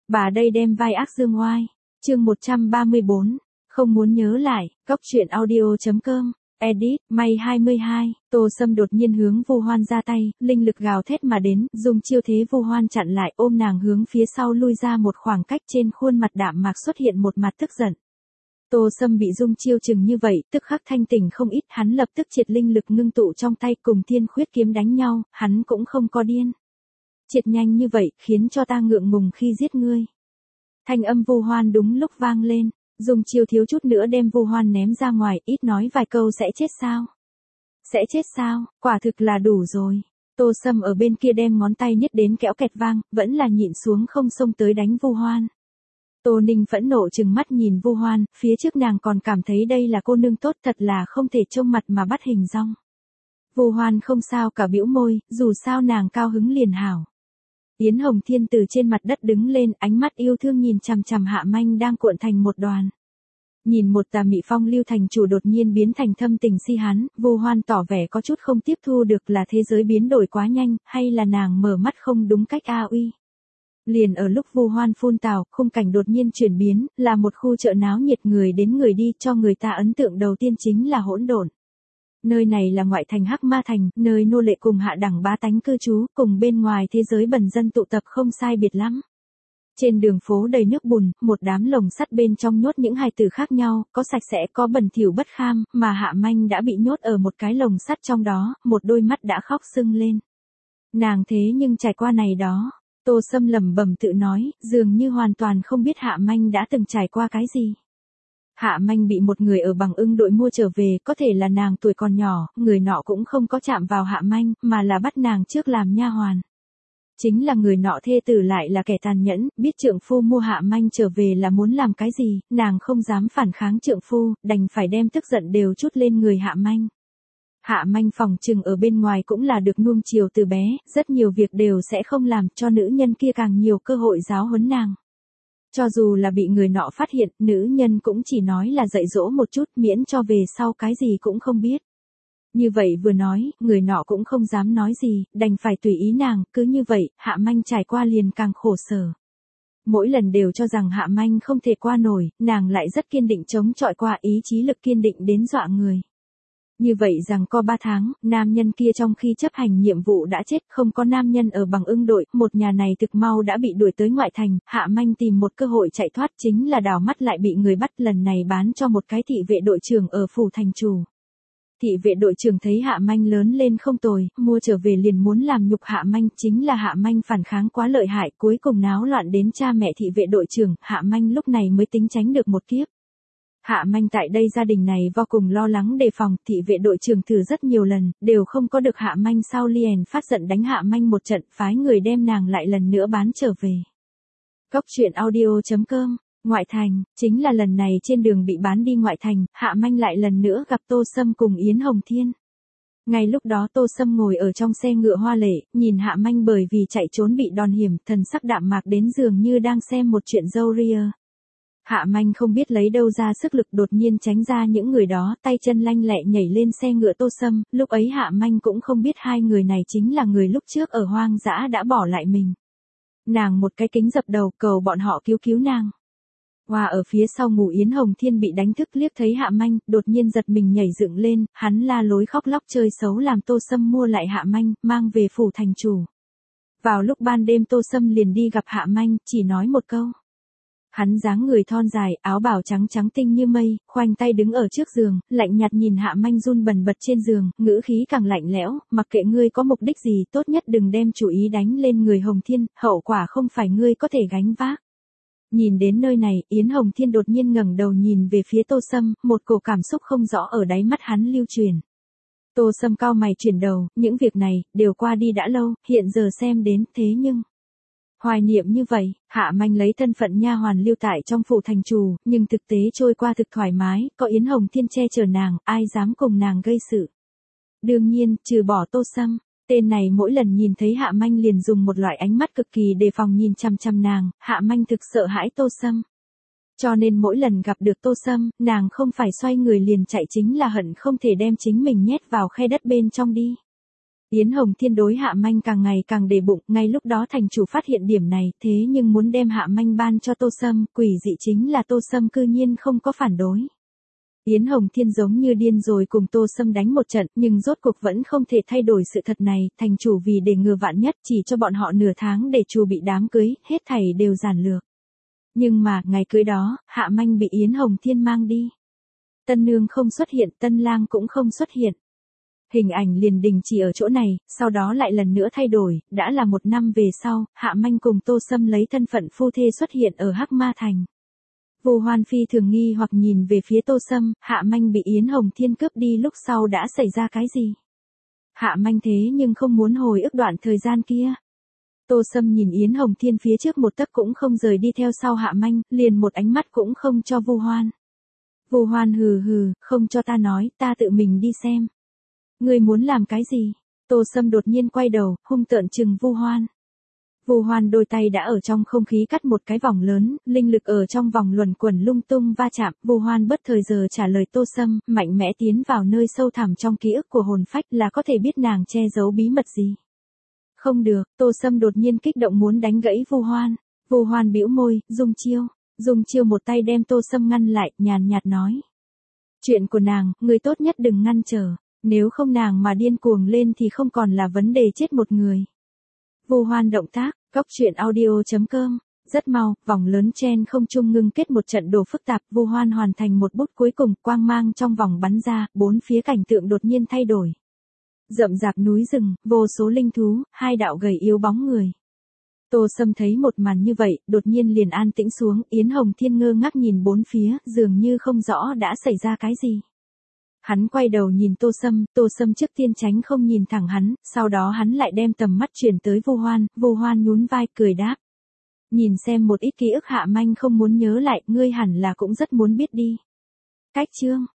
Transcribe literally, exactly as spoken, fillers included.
Bà đây đem vai ác dương oai. Chương một trăm ba mươi bốn. Không muốn nhớ lại. Cóc truyện audio chấm com. Edit, May hai mươi hai, Tô Sâm đột nhiên hướng Vu Hoan ra tay, linh lực gào thét mà đến, dùng chiêu thế Vu Hoan chặn lại, ôm nàng hướng phía sau lui ra một khoảng cách, trên khuôn mặt đạm mạc xuất hiện một mặt tức giận. Tô Sâm bị dung chiêu chừng như vậy, tức khắc thanh tỉnh không ít, hắn lập tức triệt linh lực ngưng tụ trong tay cùng Thiên Khuyết kiếm đánh nhau, hắn cũng không có điên. Triệt nhanh như vậy, khiến cho ta ngượng ngùng khi giết ngươi. Thanh âm Vu Hoan đúng lúc vang lên. Dùng chiêu thiếu chút nữa đem Vu Hoan ném ra ngoài, ít nói vài câu sẽ chết sao? Sẽ chết sao? Quả thực là đủ rồi. Tô Sâm ở bên kia đem ngón tay nhất đến kẽo kẹt vang, vẫn là nhịn xuống không xông tới đánh Vu Hoan. Tô Ninh phẫn nộ trừng mắt nhìn Vu Hoan, phía trước nàng còn cảm thấy đây là cô nương tốt, thật là không thể trông mặt mà bắt hình dong. Vu Hoan không sao cả, bĩu môi, dù sao nàng cao hứng liền hảo. Yến Hồng Thiên từ trên mặt đất đứng lên, ánh mắt yêu thương nhìn chằm chằm Hạ Manh đang cuộn thành một đoàn. Nhìn một tà mị phong lưu thành chủ đột nhiên biến thành thâm tình si hắn, Vu Hoan tỏ vẻ có chút không tiếp thu được, là thế giới biến đổi quá nhanh, hay là nàng mở mắt không đúng cách a uy. Liền ở lúc Vu Hoan phun tào, khung cảnh đột nhiên chuyển biến, là một khu chợ náo nhiệt, người đến người đi, cho người ta ấn tượng đầu tiên chính là hỗn độn. Nơi này là ngoại thành Hắc Ma Thành, nơi nô lệ cùng hạ đẳng bá tánh cư trú, cùng bên ngoài thế giới bần dân tụ tập không sai biệt lắm. Trên đường phố đầy nước bùn, một đám lồng sắt bên trong nhốt những hài tử khác nhau, có sạch sẽ có bẩn thỉu bất kham, mà Hạ Manh đã bị nhốt ở một cái lồng sắt trong đó, một đôi mắt đã khóc sưng lên. Nàng thế nhưng trải qua này đó, Tô Sâm lẩm bẩm tự nói, dường như hoàn toàn không biết Hạ Manh đã từng trải qua cái gì. Hạ Manh bị một người ở Bằng Ưng đội mua trở về, có thể là nàng tuổi còn nhỏ, người nọ cũng không có chạm vào Hạ Manh, mà là bắt nàng trước làm nha hoàn. Chính là người nọ thê tử lại là kẻ tàn nhẫn, biết trượng phu mua Hạ Manh trở về là muốn làm cái gì, nàng không dám phản kháng trượng phu, đành phải đem tức giận đều trút lên người Hạ Manh. Hạ Manh phòng trừng ở bên ngoài cũng là được nuông chiều từ bé, rất nhiều việc đều sẽ không làm, cho nữ nhân kia càng nhiều cơ hội giáo huấn nàng. Cho dù là bị người nọ phát hiện, nữ nhân cũng chỉ nói là dạy dỗ một chút, miễn cho về sau cái gì cũng không biết. Như vậy vừa nói, người nọ cũng không dám nói gì, đành phải tùy ý nàng, cứ như vậy, Hạ Manh trải qua liền càng khổ sở. Mỗi lần đều cho rằng Hạ Manh không thể qua nổi, nàng lại rất kiên định chống chọi qua, ý chí lực kiên định đến dọa người. Như vậy rằng có ba tháng, nam nhân kia trong khi chấp hành nhiệm vụ đã chết, không có nam nhân ở Bằng Ưng đội, một nhà này thực mau đã bị đuổi tới ngoại thành, Hạ Manh tìm một cơ hội chạy thoát, chính là đào mắt lại bị người bắt, lần này bán cho một cái thị vệ đội trưởng ở phủ thành chủ. Thị vệ đội trưởng thấy Hạ Manh lớn lên không tồi, mua trở về liền muốn làm nhục Hạ Manh, chính là Hạ Manh phản kháng quá lợi hại, cuối cùng náo loạn đến cha mẹ thị vệ đội trưởng, Hạ Manh lúc này mới tính tránh được một kiếp. Hạ Manh tại đây gia đình này vô cùng lo lắng đề phòng, thị vệ đội trưởng thử rất nhiều lần, đều không có được Hạ Manh, sau liền phát giận đánh Hạ Manh một trận, phái người đem nàng lại lần nữa bán trở về. Cóc truyện audio chấm com. Ngoại thành, chính là lần này trên đường bị bán đi ngoại thành, Hạ Manh lại lần nữa gặp Tô Sâm cùng Yến Hồng Thiên. Ngay lúc đó Tô Sâm ngồi ở trong xe ngựa hoa lệ, nhìn Hạ Manh bởi vì chạy trốn bị đòn hiểm, thần sắc đạm mạc đến dường như đang xem một chuyện dâu ria. Hạ Manh không biết lấy đâu ra sức lực, đột nhiên tránh ra những người đó, tay chân lanh lẹ nhảy lên xe ngựa Tô Sâm, lúc ấy Hạ Manh cũng không biết hai người này chính là người lúc trước ở hoang dã đã bỏ lại mình. Nàng một cái kính dập đầu cầu bọn họ cứu cứu nàng. Hoa ở phía sau ngủ Yến Hồng Thiên bị đánh thức, liếc thấy Hạ Manh, đột nhiên giật mình nhảy dựng lên, hắn la lối khóc lóc chơi xấu làm Tô Sâm mua lại Hạ Manh, mang về phủ thành chủ. Vào lúc ban đêm Tô Sâm liền đi gặp Hạ Manh, chỉ nói một câu. Hắn dáng người thon dài, áo bào trắng trắng tinh như mây, khoanh tay đứng ở trước giường, lạnh nhạt nhìn Hạ Manh run bần bật trên giường, ngữ khí càng lạnh lẽo, mặc kệ ngươi có mục đích gì, tốt nhất đừng đem chủ ý đánh lên người Hồng Thiên, hậu quả không phải ngươi có thể gánh vác. Nhìn đến nơi này, Yến Hồng Thiên đột nhiên ngẩng đầu nhìn về phía Tô Sâm, một cổ cảm xúc không rõ ở đáy mắt hắn lưu truyền. Tô Sâm cau mày chuyển đầu, những việc này, đều qua đi đã lâu, hiện giờ xem đến, thế nhưng... Hoài niệm như vậy, Hạ Manh lấy thân phận nha hoàn lưu tại trong phủ thành chủ, nhưng thực tế trôi qua thực thoải mái, có Yến Hồng Thiên che chở nàng, ai dám cùng nàng gây sự. Đương nhiên, trừ bỏ Tô Sâm, tên này mỗi lần nhìn thấy Hạ Manh liền dùng một loại ánh mắt cực kỳ đề phòng nhìn chăm chăm nàng, Hạ Manh thực sợ hãi Tô Sâm. Cho nên mỗi lần gặp được Tô Sâm, nàng không phải xoay người liền chạy, chính là hận không thể đem chính mình nhét vào khe đất bên trong đi. Yến Hồng Thiên đối Hạ Manh càng ngày càng để bụng, ngay lúc đó thành chủ phát hiện điểm này, thế nhưng muốn đem Hạ Manh ban cho Tô Sâm, quỷ dị chính là Tô Sâm cư nhiên không có phản đối. Yến Hồng Thiên giống như điên rồi cùng Tô Sâm đánh một trận, nhưng rốt cuộc vẫn không thể thay đổi sự thật này, thành chủ vì để ngừa vạn nhất chỉ cho bọn họ nửa tháng để chu bị đám cưới, hết thảy đều giản lược. Nhưng mà, ngày cưới đó, Hạ Manh bị Yến Hồng Thiên mang đi. Tân nương không xuất hiện, tân lang cũng không xuất hiện. Hình ảnh liền đình chỉ ở chỗ này, sau đó lại lần nữa thay đổi, đã là một năm về sau, Hạ Manh cùng Tô Sâm lấy thân phận phu thê xuất hiện ở Hắc Ma Thành. Vu Hoan phi thường nghi hoặc nhìn về phía Tô Sâm, Hạ Manh bị Yến Hồng Thiên cướp đi lúc sau đã xảy ra cái gì? Hạ Manh thế nhưng không muốn hồi ức đoạn thời gian kia. Tô Sâm nhìn Yến Hồng Thiên phía trước một tấc cũng không rời đi theo sau Hạ Manh, liền một ánh mắt cũng không cho Vu Hoan. Vu Hoan hừ hừ, không cho ta nói, ta tự mình đi xem. Ngươi muốn làm cái gì? Tô Sâm đột nhiên quay đầu, hung tợn trừng Vu Hoan. Vu Hoan đôi tay đã ở trong không khí cắt một cái vòng lớn, linh lực ở trong vòng luẩn quẩn lung tung va chạm, Vu Hoan bất thời giờ trả lời Tô Sâm, mạnh mẽ tiến vào nơi sâu thẳm trong ký ức của hồn phách là có thể biết nàng che giấu bí mật gì. Không được, Tô Sâm đột nhiên kích động muốn đánh gãy Vu Hoan. Vu Hoan bĩu môi, dùng chiêu, dùng chiêu một tay đem Tô Sâm ngăn lại, nhàn nhạt nói. Chuyện của nàng, người tốt nhất đừng ngăn trở, nếu không nàng mà điên cuồng lên thì không còn là vấn đề chết một người. Vu Hoan động tác, Cóc truyện audio chấm com, rất mau, vòng lớn trên không trung ngưng kết một trận đồ phức tạp, Vu Hoan hoàn thành một bút cuối cùng, quang mang trong vòng bắn ra, bốn phía cảnh tượng đột nhiên thay đổi. Rậm rạp núi rừng, vô số linh thú, hai đạo gầy yếu bóng người. Tô Sâm thấy một màn như vậy, đột nhiên liền an tĩnh xuống, Yến Hồng Thiên ngơ ngác nhìn bốn phía, dường như không rõ đã xảy ra cái gì. Hắn quay đầu nhìn Tô Sâm, Tô Sâm trước tiên tránh không nhìn thẳng hắn, sau đó hắn lại đem tầm mắt chuyển tới Vu Hoan, Vu Hoan nhún vai cười đáp. Nhìn xem một ít ký ức Hạ Manh không muốn nhớ lại, ngươi hẳn là cũng rất muốn biết đi. Cách chương